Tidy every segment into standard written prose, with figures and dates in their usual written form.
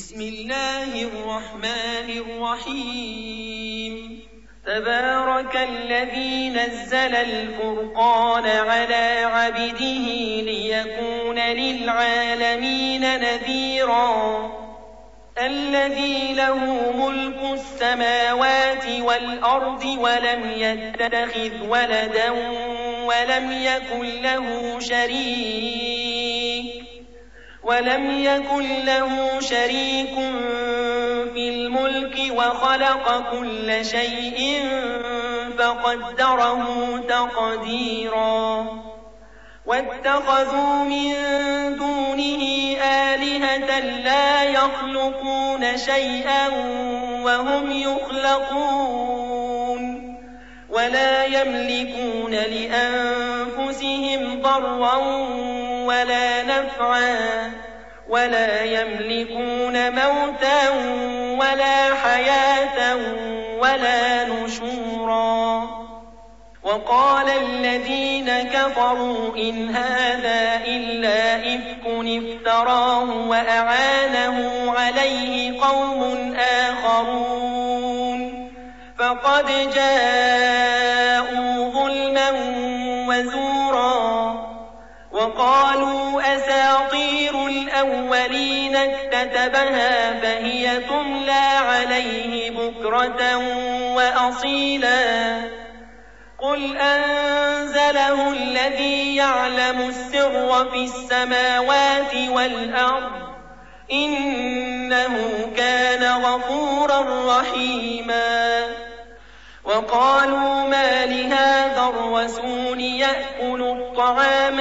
بسم الله الرحمن الرحيم تبارك الذي نزل الفرقان على عبده ليكون للعالمين نذيرا الذي له ملك السماوات والأرض ولم يتخذ ولدا ولم يكن له شريك في الملك وخلق كل شيء فقدره تقديرا واتخذوا من دونه آلهة لا يخلقون شيئا وهم يخلقون ولا يملكون لأنفسهم ضرا ولا نفعا ولا يملكون موتا ولا حياة ولا نشورا وقال الذين كفروا إن هذا إلا إفك افتراه وأعانه عليه قوم آخرون فقد جاءوا ظلما وزورا وقالوا أساطير الأولين اكتتبها فهي تملى عليه بكرة وأصيلا قل أنزله الذي يعلم السر في السماوات والأرض إنه كان غفورا رحيما وقالوا ما لهذا الرسول يأكل الطعام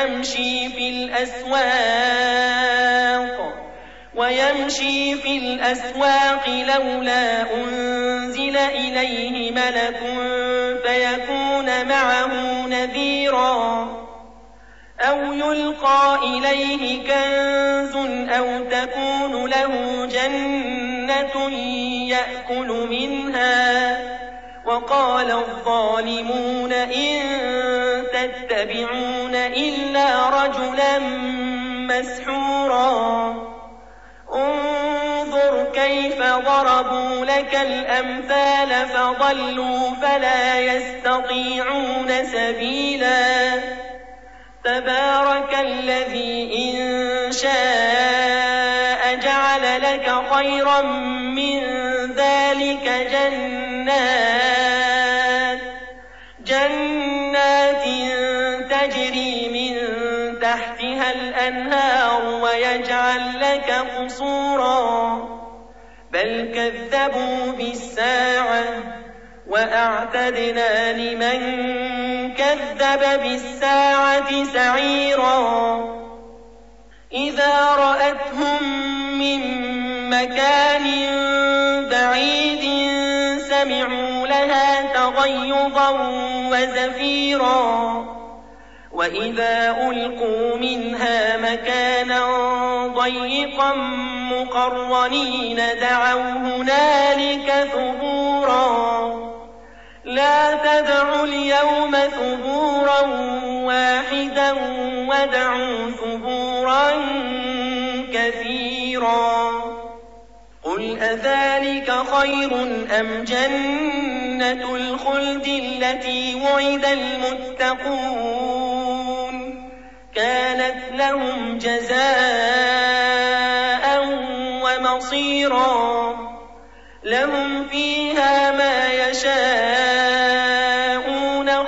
ويمشي في الأسواق لولا أنزل إليه ملك فيكون معه نذيرا أو يلقى إليه كنز أو تكون له جنة يأكل منها وقال الظالمون إن تتبعون إلا رجلا مسحورا انظر كيف ضربوا لك الأمثال فضلوا فلا يستطيعون سبيلا تبارك الذي إن شاء جعل لك خيرا من ذلك جنات تجري من تحتها الأنهار ويجعل لك قصورا بل كذبوا بالساعة وأعتدنا لمن كذب بالساعة سعيرا إذا رأتهم من مكان بعيد سمعوا لها تغيظا وزفيرا وإذا ألقوا منها مكانا ضيقا مقرنين دعوا هنالك ثبورا لا تدعوا اليوم ثبورا واحدا وادعوا ثبورا كثيرا قل أذلك خير أم جنة الخلد التي وعد المتقون كانت لهم جزاء ومصيرا لهم فيها ما يشاءون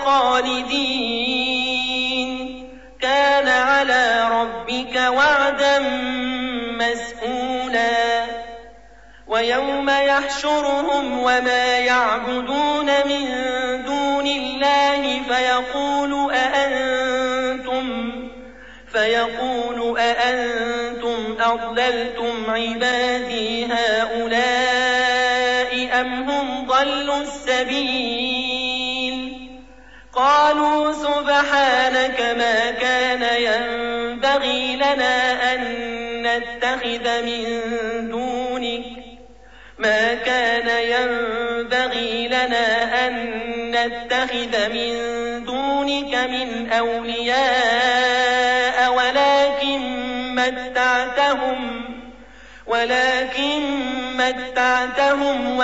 خالدين كان على ربك وعدا مسئولا ويوم يحشرهم وما يعبدون من دون الله فيقول أأنتم أضللتم عبادي هؤلاء أم هم ضلوا السبيل قالوا سبحانك ما كان ينبغي لنا أن نتخذ من دونك من أولياء ولكن متعتهم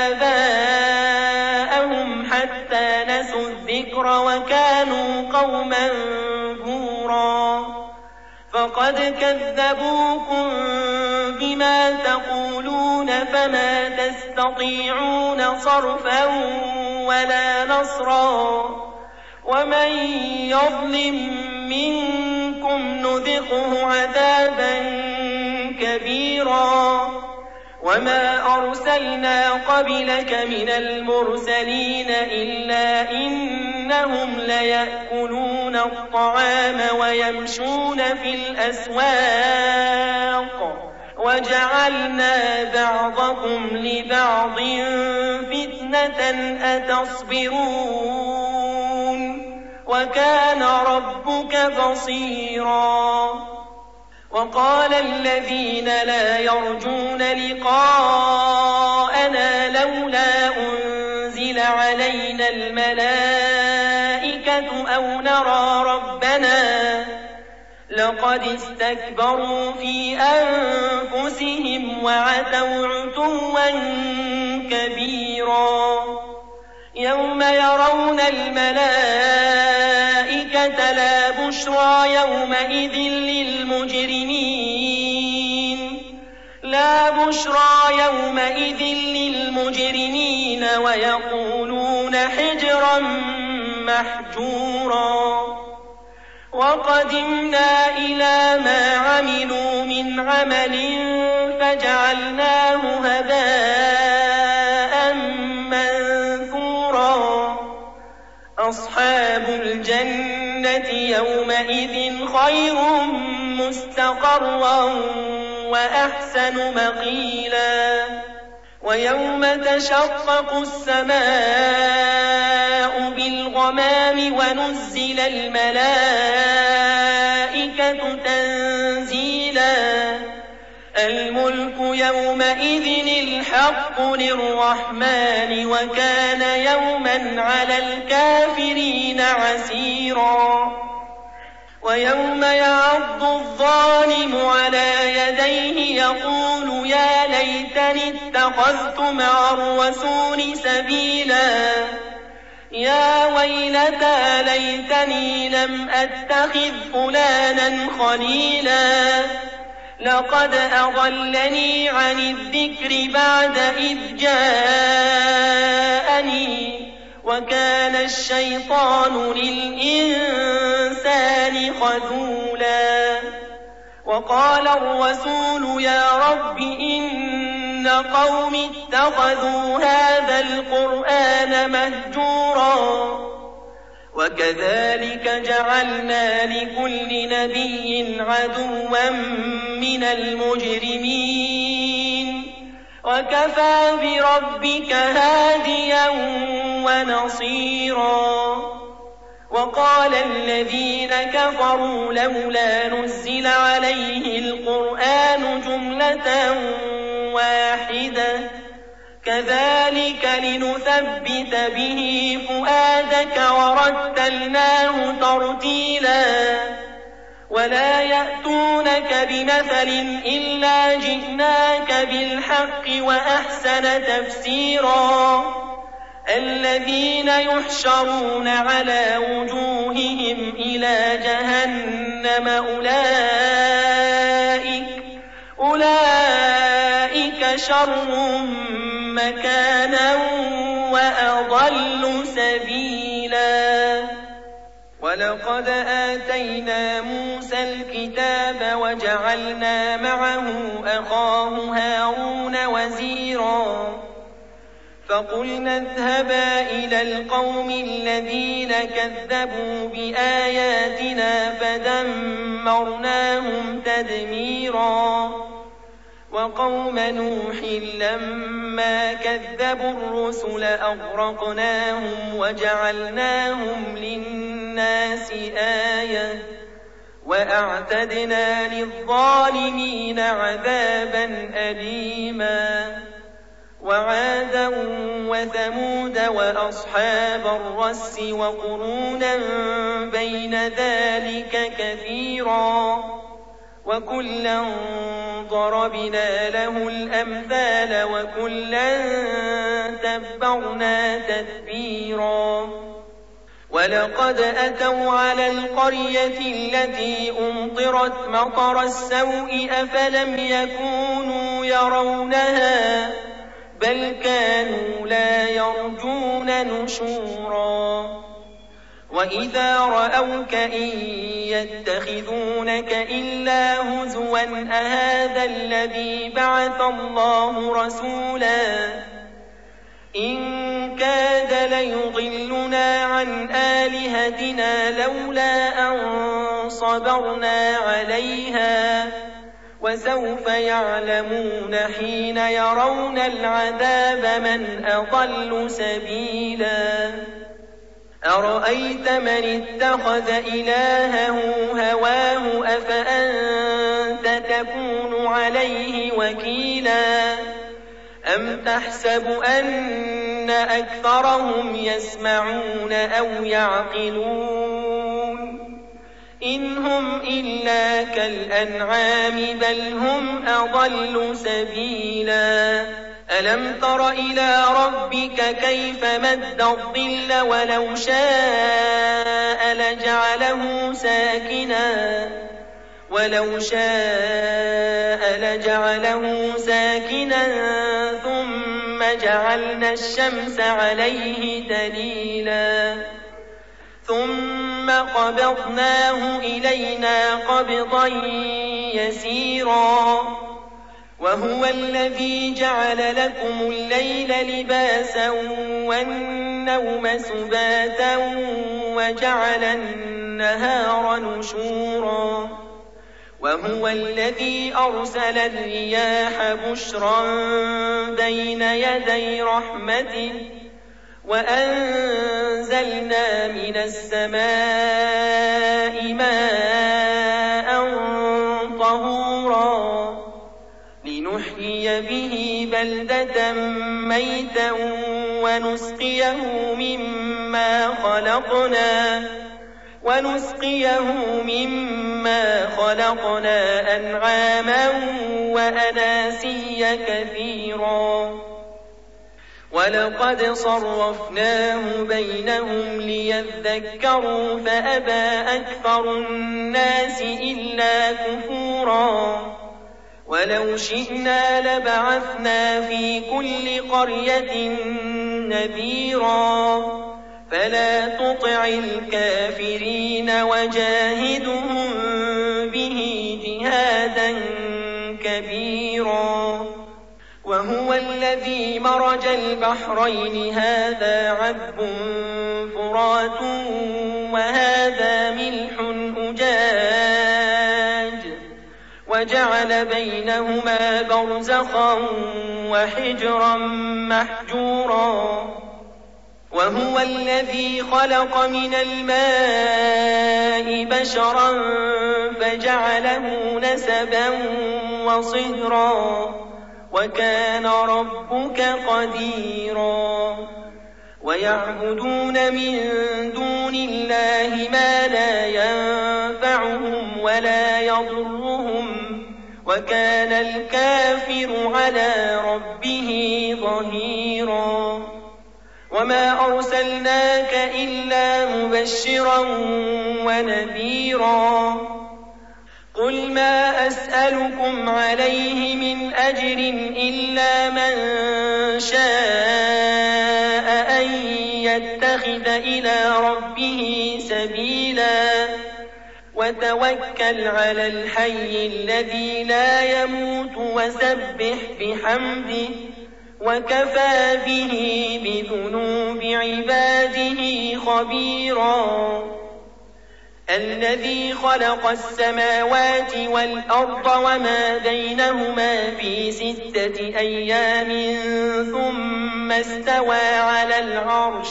وآباءهم حتى نسوا الذكر وكانوا قوما بورا فقد كذبوكم بما تقولون فما تستطيعون صرفا ولا نصرا ومن يظلم منكم نذقه عذابا كبيرا وما أرسلنا قبلك من المرسلين إلا إنهم ليأكلون الطعام ويمشون في الأسواق وجعلنا بعضكم لبعض فتنة أتصبرون وكان ربك بصيرا وقال الذين لا يرجون لقاءنا لولا أنزل علينا الملائكة أو نرى ربنا لقد استكبروا في أنفسهم وعتوا عتوا كبيرا يوم يرون الملائكة لا بشرى يومئذ للمجرمين ويقولون حجرا محجورا وقدمنا إلى ما عملوا من عمل فجعلناه هباء منثورا أصحاب الجنة يومئذ خير مستقرا وأحسن مقيلا ويوم تشقق السماء بالغمام ونزل الملائكة تنزيلا الملك يومئذ الحق للرحمن وكان يوما على الكافرين عسيرا ويوم يعض الظالم على يديه يقول يا ليتني اتخذت مع الرسول سبيلا يا ويلتى ليتني لم أتخذ فلانا خليلا لقد أضلني عن الذكر بعد إذ جاءني وكان الشيطان للإنسان خذولا وقال الرسول يا رب إن قوم اتخذوا هذا القرآن مهجورا وكذلك جعلنا لكل نبي عدوا من المجرمين وكفى بربك هاديا ونصيرا وقال الذين كفروا لولا نزل عليه القرآن جملة واحدة كذلك لنثبت به فؤادك ورتلناه ترتيلا ولا يأتونك بمثل إلا جئناك بالحق وأحسن تفسيرا الذين يحشرون على وجوههم إلى جهنم أولئك شر مكانا وأضل سبيلا ولقد آتينا موسى الكتاب وجعلنا معه أخاه هارون وزيرا فقلنا اذهبا إلى القوم الذين كذبوا بآياتنا فدمرناهم تدميرا وقوم نوح لما كذبوا الرسل أغرقناهم وجعلناهم للناس آية وأعتدنا للظالمين عذابا أليما وعادا وثمود وأصحاب الرس وقرونا بين ذلك كثيرا وكلا ضربنا له الأمثال وكلا تبرنا تتبيرا ولقد أتوا على القرية التي أمطرت مطر السوء أفلم يكونوا يرونها بل كانوا لا يرجون نشورا وإذا رأوك إن يتخذونك إلا هزوا أهذا الذي بعث الله رسولا إن كاد ليضلنا عن آلهتنا لولا أن صبرنا عليها وسوف يعلمون حين يرون العذاب من أضل سبيلا أرأيت من اتخذ إلهه هواه أفأنت تكون عليه وكيلا أم تحسب أن أكثرهم يسمعون أو يعقلون إن هم إلا كالأنعام بل هم أضل سبيلا ألم تر إلى ربك كيف مد الظل ولو شاء لجعله ساكنا ثم جعلنا الشمس عليه دليلا ثم قبضناه إلينا قبضا يسيرا وهو الذي جعل لكم الليل لباسا والنوم سباتا وجعل النهار نشورا وهو الذي أرسل الرياح بشرا بين يدي رحمته وأنزلنا من السماء ماء طهورا لنحيي به بلدة ميتا ونسقيه مما خلقنا أنعاما وأناسيا كثيرا ولقد صرفناه بينهم ليذكروا فأبى أكثر الناس إلا كفورا ولو شئنا لبعثنا في كل قرية نذيرا فلا تطع الكافرين وجاهدهم به جهادا كبيرا وهو الذي مرج البحرين هذا عذب فرات وهذا ملح أجاج وجعل بينهما برزخا وحجرا محجورا وهو الذي خلق من الماء بشرا فجعله نسبا وصهرا وكان ربك قديرا ويعبدون من دون الله ما لا ينفعهم ولا يضرهم وكان الكافر على ربه ظهيرا وما أرسلناك إلا مبشرا ونذيرا قل ما أسألكم عليه من أجر إلا من شاء أن يتخذ إلى ربه سبيلا وتوكل على الحي الذي لا يموت وسبح بحمده وكفى به بذنوب عباده خبيرا الذي خلق السماوات والأرض وما بينهما في 6 أيام ثم استوى على العرش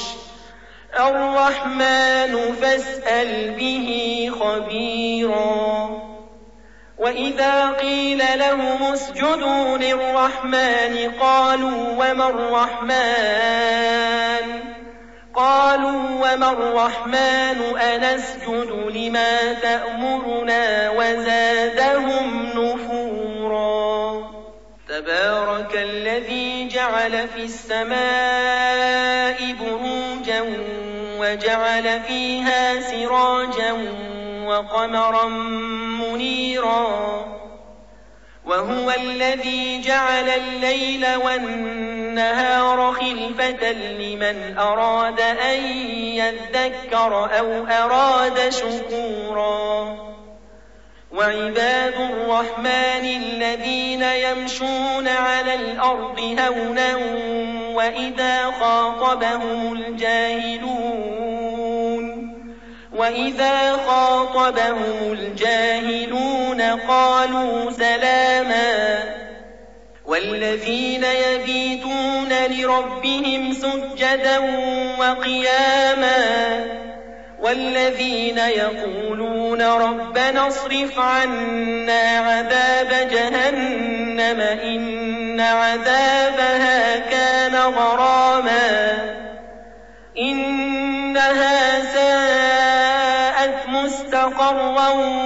الرحمن فاسأل به خبيرا وإذا قيل لهم اسجدوا للرحمن قالوا وما الرحمن قالوا وما الرحمن أنسجد لما تأمرنا وزادهم نفورا تبارك الذي جعل في السماء بروجا وجعل فيها سراجا وقمرا منيرا وهو الذي جعل الليل والنهار خلفة لمن أراد أن يذكر أو أراد شكورا وعباد الرحمن الذين يمشون على الأرض هونا وإذا خاطبهم الجاهلون قالوا سلاما والذين يبيتون لربهم سجدا وقياما والذين يقولون ربنا اصرف عنا عذاب جهنم إن عذابها كان غراما إنها ساءت مستقرا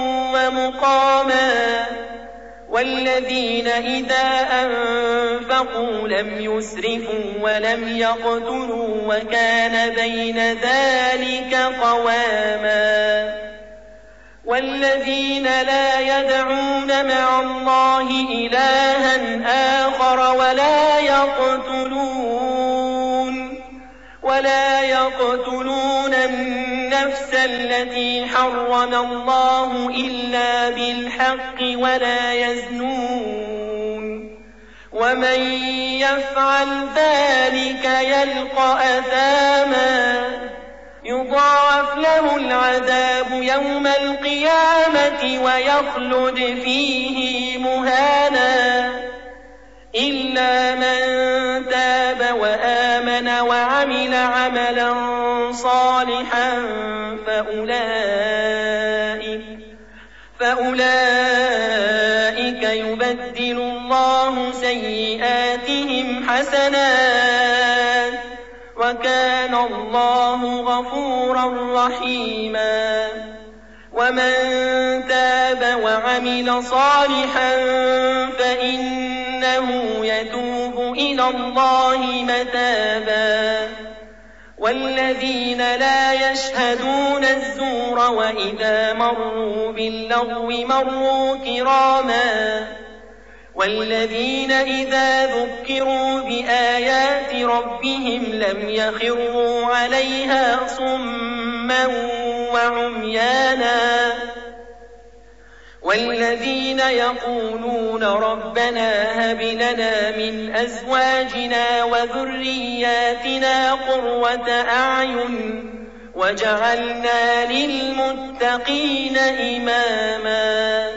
ومقاما والذين إذا أنفقوا لم يسرفوا ولم يقتروا وكان بين ذلك قواما والذين لا يدعون مع الله إلها آخر ولا يقتلون النفس التي حرم الله إلا بالحق ولا يزنون ومن يفعل ذلك يلقى أثاما يضاعف له العذاب يوم القيامة ويخلد فيه مهانا إلا من تاب وآمن وعمل عملا صالحا فأولئك يبدل الله سيئاتهم حسنات وكان الله غفورا رحيما ومن تاب وعمل صالحا فإنه يتوب إلى الله متابا والذين لا يشهدون الزور وإذا مروا باللغو مروا كراما والذين إذا ذكروا بآيات ربهم لم يخروا عليها صما وعميانا والذين يقولون ربنا هب لنا من أزواجنا وذرياتنا قرة أعين وجعلنا للمتقين إماما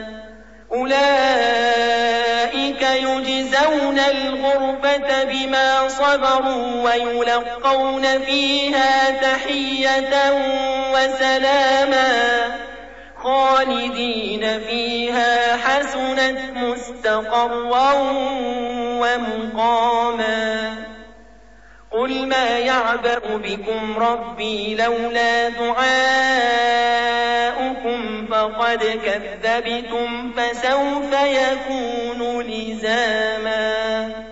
أولئك يجزون الغرفة بما صبروا ويلقون فيها تحية وسلاما خالدين فيها حسنت مستقرا ومقاما قل ما يعبأ بكم ربي لولا دعاؤكم فقد كذبتم فسوف يكون لزاما